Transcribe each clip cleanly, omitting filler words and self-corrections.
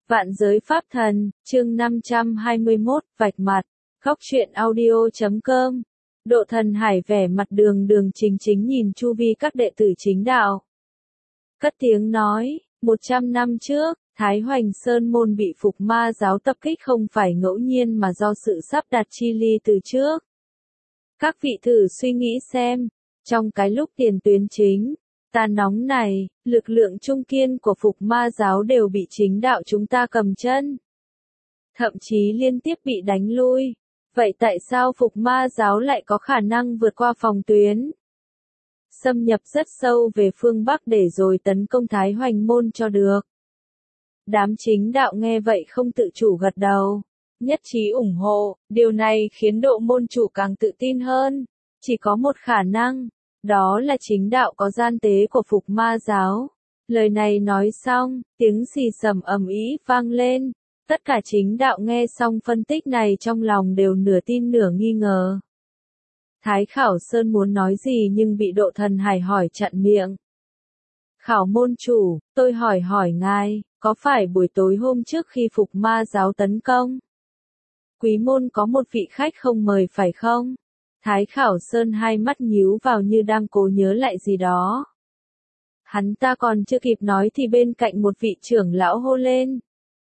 Vạn giới pháp thần, chương 521, vạch mặt, góc truyện audio.com. Độ Thần Hải vẻ mặt đường đường chính chính nhìn chu vi các đệ tử chính đạo. Cất tiếng nói, 100 năm trước, Thái Hoành Sơn môn bị Phục Ma giáo tập kích không phải ngẫu nhiên mà do sự sắp đặt chi ly từ trước. Các vị thử suy nghĩ xem, trong cái lúc tiền tuyến chính ta nóng này, lực lượng trung kiên của Phục Ma giáo đều bị chính đạo chúng ta cầm chân. Thậm chí liên tiếp bị đánh lui. Vậy tại sao Phục Ma giáo lại có khả năng vượt qua phòng tuyến? Xâm nhập rất sâu về phương Bắc để rồi tấn công Thái Hoành môn cho được. Đám chính đạo nghe vậy không tự chủ gật đầu, nhất trí ủng hộ, điều này khiến Độ môn chủ càng tự tin hơn. Chỉ có một khả năng, đó là chính đạo có gian tế của Phục Ma giáo. Lời này nói xong, tiếng xì xầm ầm ĩ vang lên. Tất cả chính đạo nghe xong phân tích này trong lòng đều nửa tin nửa nghi ngờ. Thái Khảo Sơn muốn nói gì nhưng bị Độ Thần Hải hỏi chặn miệng. Khảo môn chủ, tôi hỏi ngài, có phải buổi tối hôm trước khi Phục Ma giáo tấn công, quý môn có một vị khách không mời phải không? Thái Khảo Sơn hai mắt nhíu vào như đang cố nhớ lại gì đó. Hắn ta còn chưa kịp nói thì bên cạnh một vị trưởng lão hô lên.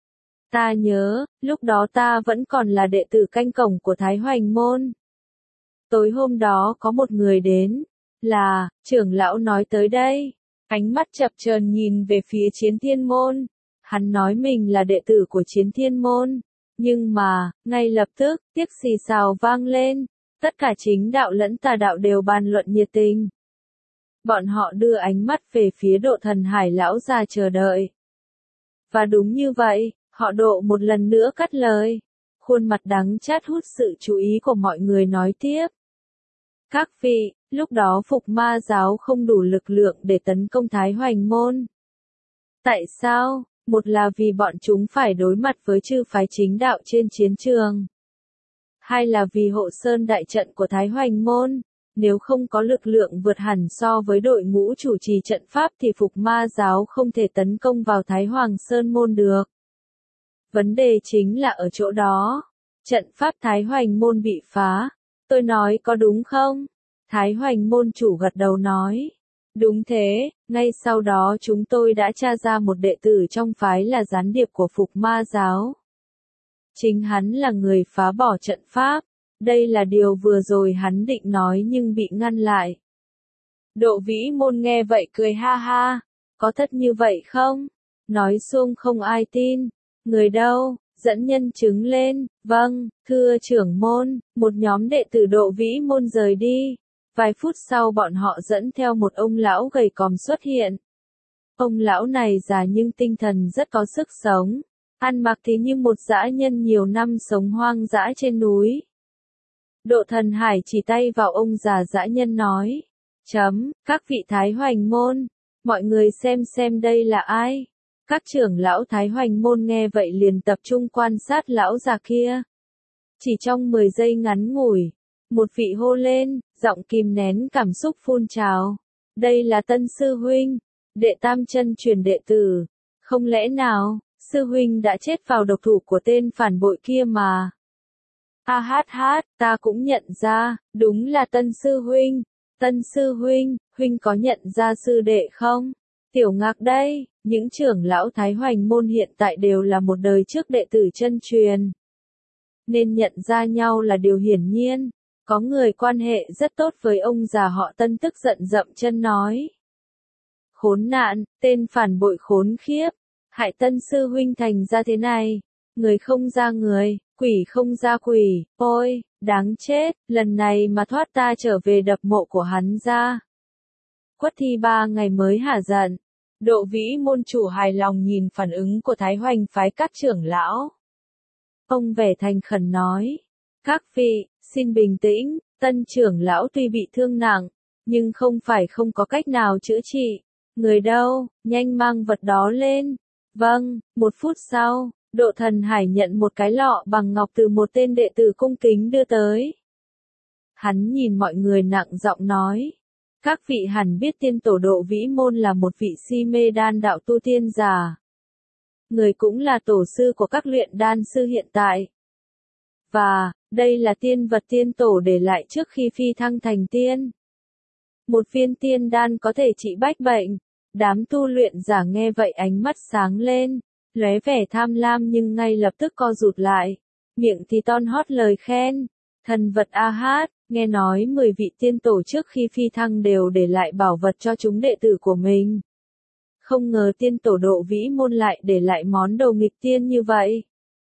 Ta nhớ, lúc đó ta vẫn còn là đệ tử canh cổng của Thái Hoành môn. Tối hôm đó có một người đến, là, trưởng lão nói tới đây. Ánh mắt chập chờn nhìn về phía Chiến Thiên môn. Hắn nói mình là đệ tử của Chiến Thiên môn. Nhưng mà, ngay lập tức, tiếc xì xào vang lên. Tất cả chính đạo lẫn tà đạo đều bàn luận nhiệt tình. Bọn họ đưa ánh mắt về phía Độ Thần Hải lão già chờ đợi. Và đúng như vậy, họ Độ một lần nữa cắt lời. Khuôn mặt đắng chát hút sự chú ý của mọi người nói tiếp. Các vị, lúc đó Phục Ma giáo không đủ lực lượng để tấn công Thái Hoành môn. Tại sao? Một là vì bọn chúng phải đối mặt với chư phái chính đạo trên chiến trường. Hai là vì hộ sơn đại trận của Thái Hoành môn. Nếu không có lực lượng vượt hẳn so với đội ngũ chủ trì trận pháp thì Phục Ma giáo không thể tấn công vào Thái Hoàng Sơn môn được. Vấn đề chính là ở chỗ đó. Trận pháp Thái Hoành môn bị phá. Tôi nói có đúng không? Thái Hoành môn chủ gật đầu nói. Đúng thế, ngay sau đó chúng tôi đã tra ra một đệ tử trong phái là gián điệp của Phục Ma giáo. Chính hắn là người phá bỏ trận pháp. Đây là điều vừa rồi hắn định nói nhưng bị ngăn lại. Độ Vĩ môn nghe vậy cười ha ha. Có thật như vậy không? Nói xuông không ai tin. Người đâu? Dẫn nhân chứng lên. Vâng, thưa trưởng môn. Một nhóm đệ tử Độ Vĩ môn rời đi. Vài phút sau bọn họ dẫn theo một ông lão gầy còm xuất hiện. Ông lão này già nhưng tinh thần rất có sức sống. Ăn mặc thì như một dã nhân nhiều năm sống hoang dã trên núi. Độ Thần Hải chỉ tay vào ông già dã nhân nói. Các vị Thái Hoành môn, mọi người xem đây là ai? Các trưởng lão Thái Hoành môn nghe vậy liền tập trung quan sát lão già kia. Chỉ trong 10 giây ngắn ngủi, một vị hô lên, giọng kìm nén cảm xúc phun trào. Đây là Tân sư huynh, đệ tam chân truyền đệ tử. Không lẽ nào, sư huynh đã chết vào độc thủ của tên phản bội kia mà? Ta cũng nhận ra, đúng là Tân sư huynh. Tân sư huynh, huynh có nhận ra sư đệ không? Tiểu Ngạc đây, những trưởng lão Thái Hoành môn hiện tại đều là một đời trước đệ tử chân truyền. Nên nhận ra nhau là điều hiển nhiên. Có người quan hệ rất tốt với ông già họ Tân tức giận dậm chân nói. Khốn nạn, tên phản bội khốn khiếp. Hại Tân sư huynh thành ra thế này. Người không ra người, quỷ không ra quỷ, ôi, đáng chết, lần này mà thoát ta trở về đập mộ của hắn ra. Quất Thi 3 ngày mới hả giận. Độ Vĩ môn chủ hài lòng nhìn phản ứng của Thái Hoành phái các trưởng lão. Ông vẻ thành khẩn nói. Các vị, xin bình tĩnh, Tân trưởng lão tuy bị thương nặng, nhưng không phải không có cách nào chữa trị. Người đâu, nhanh mang vật đó lên. Vâng, 1 phút sau. Độ Thần Hải nhận một cái lọ bằng ngọc từ một tên đệ tử cung kính đưa tới. Hắn nhìn mọi người nặng giọng nói. Các vị hẳn biết tiên tổ Độ Vĩ môn là một vị si mê đan đạo tu tiên giả. người cũng là tổ sư của các luyện đan sư hiện tại. Và, đây là tiên vật tiên tổ để lại trước khi phi thăng thành tiên. Một viên tiên đan có thể trị bách bệnh. Đám tu luyện giả nghe vậy ánh mắt sáng lên, lóe vẻ tham lam nhưng ngay lập tức co rụt lại. Miệng thì ton hót lời khen. Thần vật A Hát, nghe nói 10 vị tiên tổ trước khi phi thăng đều để lại bảo vật cho chúng đệ tử của mình. Không ngờ tiên tổ Độ Vĩ Môn lại để lại món đồ nghịch tiên như vậy.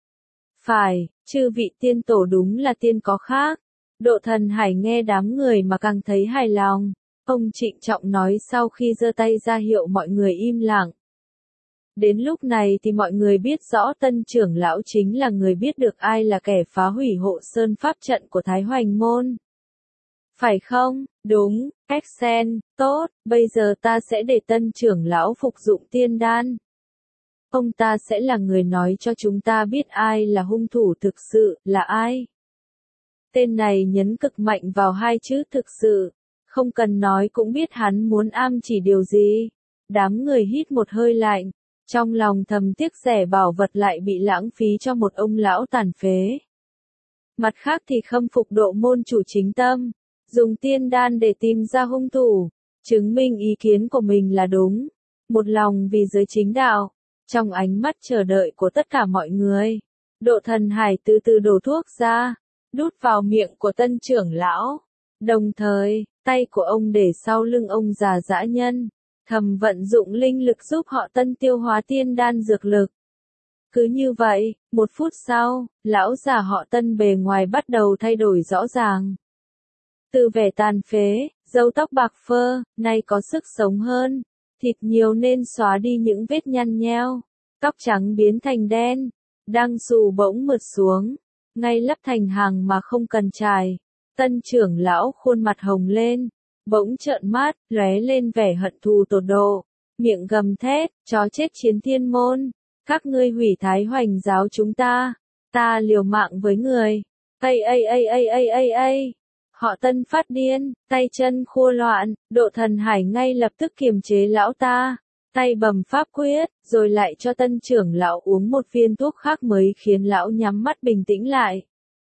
Phải, chư vị tiên tổ đúng là tiên có khác. Độ Thần Hải nghe đám người mà càng thấy hài lòng. Ông trịnh trọng nói sau khi giơ tay ra hiệu mọi người im lặng. Đến lúc này thì mọi người biết rõ Tân trưởng lão chính là người biết được ai là kẻ phá hủy hộ sơn pháp trận của Thái Hoành Môn. Phải không? Đúng, Exen, tốt, bây giờ ta sẽ để Tân trưởng lão phục dụng tiên đan. Ông ta sẽ là người nói cho chúng ta biết ai là hung thủ thực sự, là ai. Tên này nhấn cực mạnh vào hai chữ thực sự. Không cần nói cũng biết hắn muốn ám chỉ điều gì. Đám người hít một hơi lạnh. Trong lòng thầm tiếc rẻ bảo vật lại bị lãng phí cho một ông lão tàn phế. Mặt khác thì khâm phục Độ môn chủ chính tâm. Dùng tiên đan để tìm ra hung thủ. Chứng minh ý kiến của mình là đúng. Một lòng vì giới chính đạo. Trong ánh mắt chờ đợi của tất cả mọi người. Độ Thần Hải từ từ đổ thuốc ra. Đút vào miệng của Tân trưởng lão. Đồng thời, tay của ông để sau lưng ông già dã nhân. Thầm vận dụng linh lực giúp họ Tân tiêu hóa tiên đan dược lực. Cứ như vậy, 1 phút sau, lão già họ Tân bề ngoài bắt đầu thay đổi rõ ràng. Từ vẻ tàn phế, râu tóc bạc phơ, nay có sức sống hơn. Thịt nhiều nên xóa đi những vết nhăn nheo. Tóc trắng biến thành đen. Đăng xù bỗng mượt xuống. Ngay lắp thành hàng mà không cần chải. Tân trưởng lão khuôn mặt hồng lên. Bỗng trợn mắt, lóe lên vẻ hận thù tột độ. Miệng gầm thét, chó chết Chiến Thiên Môn. Các ngươi hủy Thái Hoành giáo chúng ta. Ta liều mạng với người. Ây. Họ Tân phát điên, tay chân khua loạn, Độ Thần Hải ngay lập tức kiềm chế lão ta. Tay bầm pháp quyết, rồi lại cho Tân trưởng lão uống một viên thuốc khác mới khiến lão nhắm mắt bình tĩnh lại.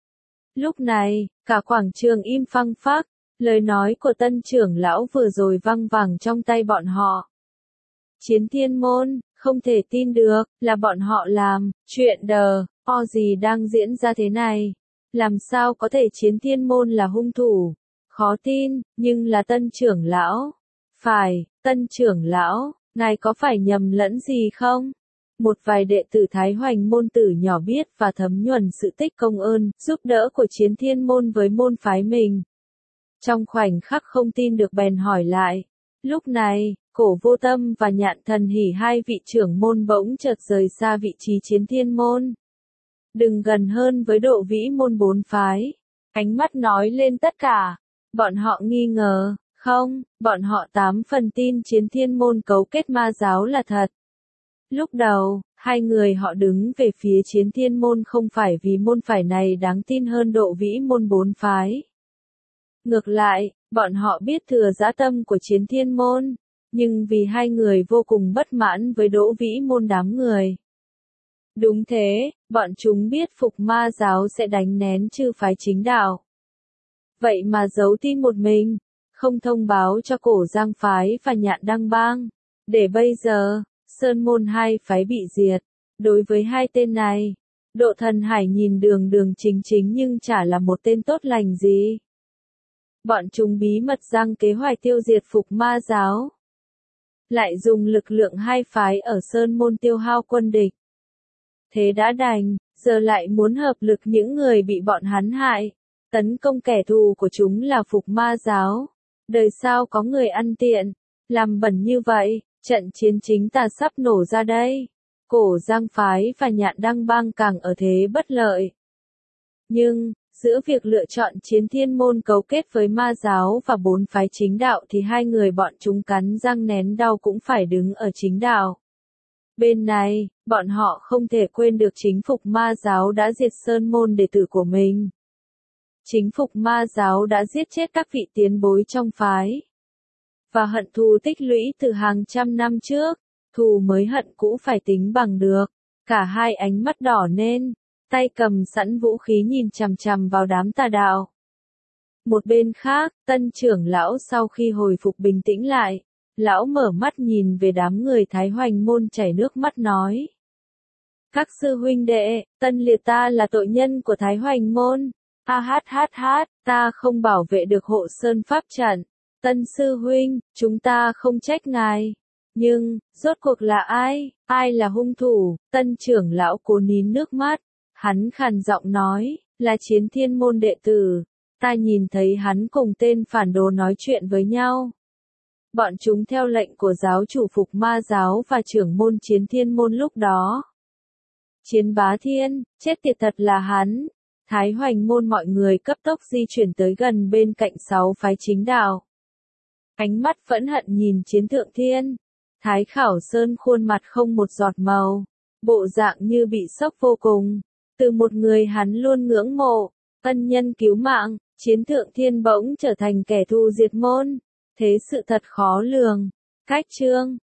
Lúc này, cả quảng trường im phăng phắc, lời nói của Tân trưởng lão vừa rồi văng vẳng trong tay bọn họ. Chiến Thiên Môn, không thể tin được, là bọn họ làm, chuyện gì đang diễn ra thế này? Làm sao có thể Chiến Thiên Môn là hung thủ? Khó tin, nhưng là Tân trưởng lão. Phải, Tân trưởng lão, ngài có phải nhầm lẫn gì không? Một vài đệ tử Thái Hoành Môn tử nhỏ biết và thấm nhuần sự tích công ơn, giúp đỡ của Chiến Thiên Môn với môn phái mình. Trong khoảnh khắc không tin được bèn hỏi lại. Lúc này, Cổ Vô Tâm và Nhạn Thần Hỉ hai vị trưởng môn bỗng chợt rời xa vị trí Chiến Thiên Môn. Đừng gần hơn với Độ Vĩ Môn 4 phái. Ánh mắt nói lên tất cả. Bọn họ nghi ngờ, không, bọn họ 8 phần tin Chiến Thiên Môn cấu kết ma giáo là thật. Lúc đầu, hai người họ đứng về phía Chiến Thiên Môn không phải vì môn phái này đáng tin hơn Độ Vĩ Môn 4 phái. Ngược lại, bọn họ biết thừa dã tâm của Chiến Thiên Môn, nhưng vì hai người vô cùng bất mãn với Độ Vĩ Môn đám người. Đúng thế, bọn chúng biết phục ma giáo sẽ đánh nén chư phái chính đạo. Vậy mà giấu tin một mình, không thông báo cho Cổ Giang phái và Nhạn Đăng Bang. Để bây giờ, Sơn Môn hai phái bị diệt. Đối với hai tên này, Độ Thần Hải nhìn đường chính nhưng chả là một tên tốt lành gì. Bọn chúng bí mật giăng kế hoạch tiêu diệt phục ma giáo. Lại dùng lực lượng hai phái ở Sơn Môn tiêu hao quân địch. Thế đã đành, giờ lại muốn hợp lực những người bị bọn hắn hại. Tấn công kẻ thù của chúng là phục ma giáo. Đời sau có người ăn tiện. Làm bẩn như vậy, trận chiến chính ta sắp nổ ra đây. Cổ Giang phái và Nhạn Đăng Bang càng ở thế bất lợi. Nhưng, giữa việc lựa chọn Chiến Thiên Môn cấu kết với ma giáo và 4 phái chính đạo thì hai người bọn chúng cắn răng nén đau cũng phải đứng ở chính đạo. Bên này, bọn họ không thể quên được chính phục ma giáo đã diệt Sơn Môn đệ tử của mình. Chính phục ma giáo đã giết chết các vị tiền bối trong phái. Và hận thù tích lũy từ hàng trăm năm trước, thù mới hận cũ phải tính bằng được. Cả hai ánh mắt đỏ lên, tay cầm sẵn vũ khí nhìn chằm chằm vào đám tà đạo. Một bên khác, Tân trưởng lão sau khi hồi phục bình tĩnh lại, lão mở mắt nhìn về đám người Thái Hoành môn chảy nước mắt nói. Các sư huynh đệ, Tân liệt ta là tội nhân của Thái Hoành môn. Ta không bảo vệ được hộ sơn pháp trận. Tân sư huynh, chúng ta không trách ngài. Nhưng, rốt cuộc là ai? Ai là hung thủ? Tân trưởng lão cố nín nước mắt. Hắn khàn giọng nói, là Chiến Thiên môn đệ tử. Ta nhìn thấy hắn cùng tên phản đồ nói chuyện với nhau. Bọn chúng theo lệnh của giáo chủ Phục Ma giáo và trưởng môn Chiến Thiên môn lúc đó. Chiến Bá Thiên, chết tiệt thật là hắn. Thái Hoành môn mọi người cấp tốc di chuyển tới gần bên cạnh 6 phái chính đạo. Ánh mắt phẫn hận nhìn Chiến Thượng Thiên. Thái Khảo Sơn khuôn mặt không một giọt màu, bộ dạng như bị sốc vô cùng. Từ một người hắn luôn ngưỡng mộ, ân nhân cứu mạng, Chiến Thượng Thiên bỗng trở thành kẻ thù diệt môn. Thế sự thật khó lường. Cách chương